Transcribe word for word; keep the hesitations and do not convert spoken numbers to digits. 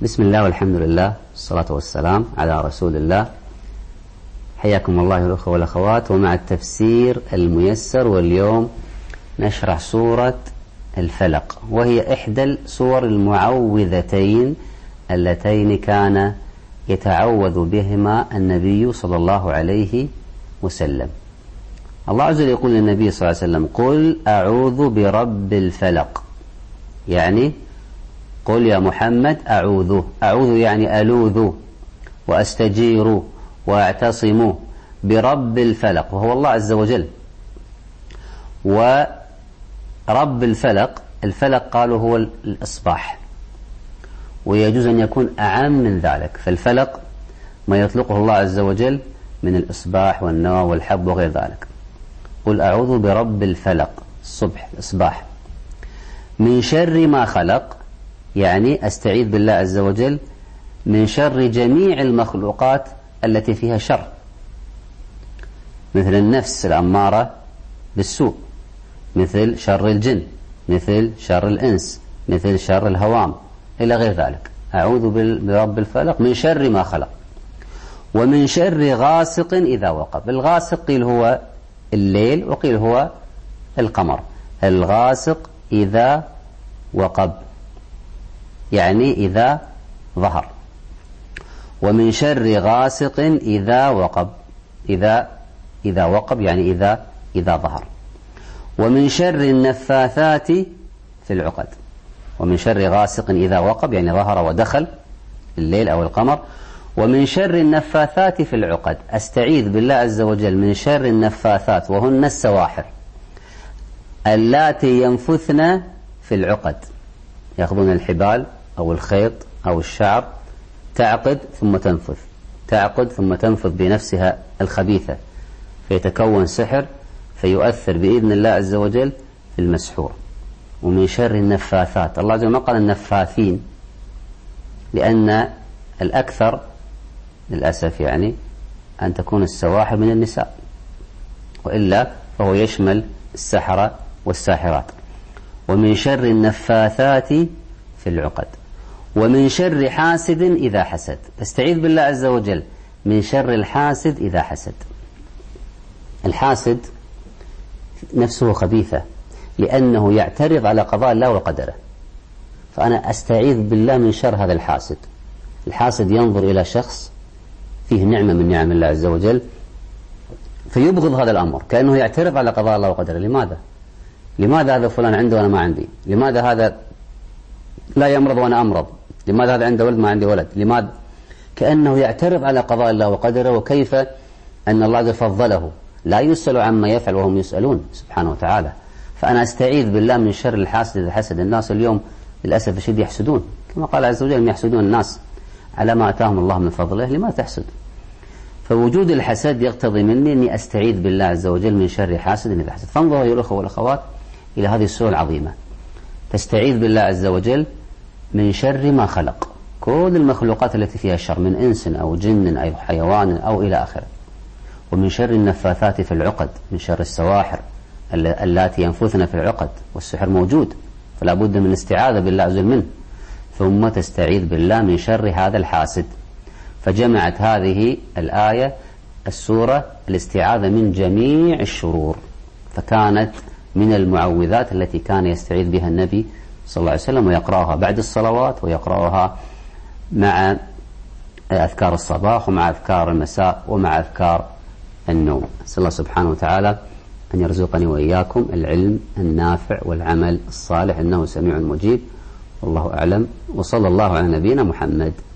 بسم الله والحمد لله والصلاة والسلام على رسول الله. حياكم الله الأخوة والأخوات، ومع التفسير الميسر. واليوم نشرح سورة الفلق، وهي إحدى السور المعوذتين اللتين كان يتعوذ بهما النبي صلى الله عليه وسلم. الله عز وجل يقول للنبي صلى الله عليه وسلم: قل أعوذ برب الفلق، يعني قل يا محمد أعوذ. أعوذ يعني ألوذ وأستجير وأعتصم برب الفلق، وهو الله عز وجل. ورب الفلق، الفلق قالوا هو الإصباح، ويجوز أن يكون أعم من ذلك، فالفلق ما يطلقه الله عز وجل من الإصباح والنوى والحب وغير ذلك. قل أعوذ برب الفلق، الصبح الإصباح، من شر ما خلق، يعني أستعيذ بالله عز وجل من شر جميع المخلوقات التي فيها شر، مثل النفس الأمارة بالسوء، مثل شر الجن، مثل شر الإنس، مثل شر الهوام، إلى غير ذلك. أعوذ برب الفلق من شر ما خلق، ومن شر غاسق إذا وقب. الغاسق قيل هو الليل، وقيل هو القمر. الغاسق إذا وقب يعني إذا ظهر، ومن شر غاسق إذا وقب، إذا إذا وقب يعني إذا إذا ظهر. ومن شر النفاثات في العقد، ومن شر غاسق إذا وقب يعني ظهر ودخل الليل أو القمر. ومن شر النفاثات في العقد، أستعيذ بالله عز وجل من شر النفاثات، وهن السواحر اللاتي ينفثن في العقد، يأخذون الحبال أو الخيط أو الشعر، تعقد ثم تنفث، تعقد ثم تنفث بنفسها الخبيثة، فيتكون سحر فيؤثر بإذن الله عز وجل في المسحور. ومن شر النفاثات، الله عز وجل ما قال النفاثين، لأن الأكثر للأسف يعني أن تكون السواحر من النساء، وإلا فهو يشمل السحرة والساحرات. ومن شر النفاثات في العقد، ومن شر حاسد إذا حسد. استعيذ بالله عز وجل من شر الحاسد إذا حسد. الحاسد نفسه خبيثة، لأنه يعترض على قضاء الله وقدره، فأنا أستعيذ بالله من شر هذا الحاسد. الحاسد ينظر إلى شخص فيه نعمة من نعم الله عز وجل فيبغض هذا الأمر، كأنه يعترض على قضاء الله وقدره. لماذا؟ لماذا هذا فلان عنده وأنا ما عندي؟ لماذا هذا لا يمرض وأنا أمرض؟ لماذا هذا عنده ولد ما عندي ولد؟ لماذا؟ كأنه يعترض على قضاء الله وقدره، وكيف أن الله عز فضله، لا يسأل عما يفعل وهم يسألون سبحانه وتعالى. فأنا أستعيذ بالله من شر الحاسد إذا حسد. الناس اليوم للأسف الشديد يحسدون، كما قال عز وجل: يحسدون الناس على ما أتاهم الله من فضله. لما تحسد؟ فوجود الحسد يقتضي مني أني أستعيذ بالله عز وجل من شر حاسد إذا حسد. فانظروا يا الأخوة والأخوات إلى هذه السورة العظيمة، تستعيذ بالله عز وجل من شر ما خلق، كل المخلوقات التي فيها الشر، من إنس أو جن أو حيوان أو إلى آخره. ومن شر النفاثات في العقد، من شر السواحر اللاتي ينفثن في العقد، والسحر موجود فلا بد من الاستعاذة بالله عز وجل منه. ثم تستعيذ بالله من شر هذا الحاسد. فجمعت هذه الآية السورة الاستعاذة من جميع الشرور، فكانت من المعوذات التي كان يستعيذ بها النبي صلى الله عليه وسلم، ويقرأها بعد الصلوات، ويقرأها مع أذكار الصباح ومع أذكار المساء ومع أذكار النوم. أسأل الله سبحانه وتعالى أن يرزقني وإياكم العلم النافع والعمل الصالح، إنه سميع مجيب. والله أعلم، وصلى الله على نبينا محمد.